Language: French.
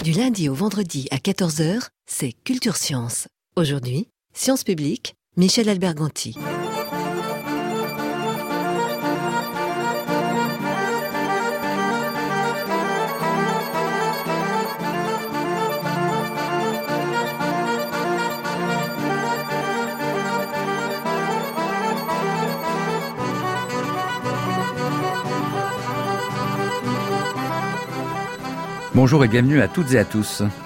Du lundi au vendredi à 14 h, c'est Culture Science. Aujourd'hui, Sciences publiques, Michel Alberganti. Bonjour et bienvenue à toutes et à tous.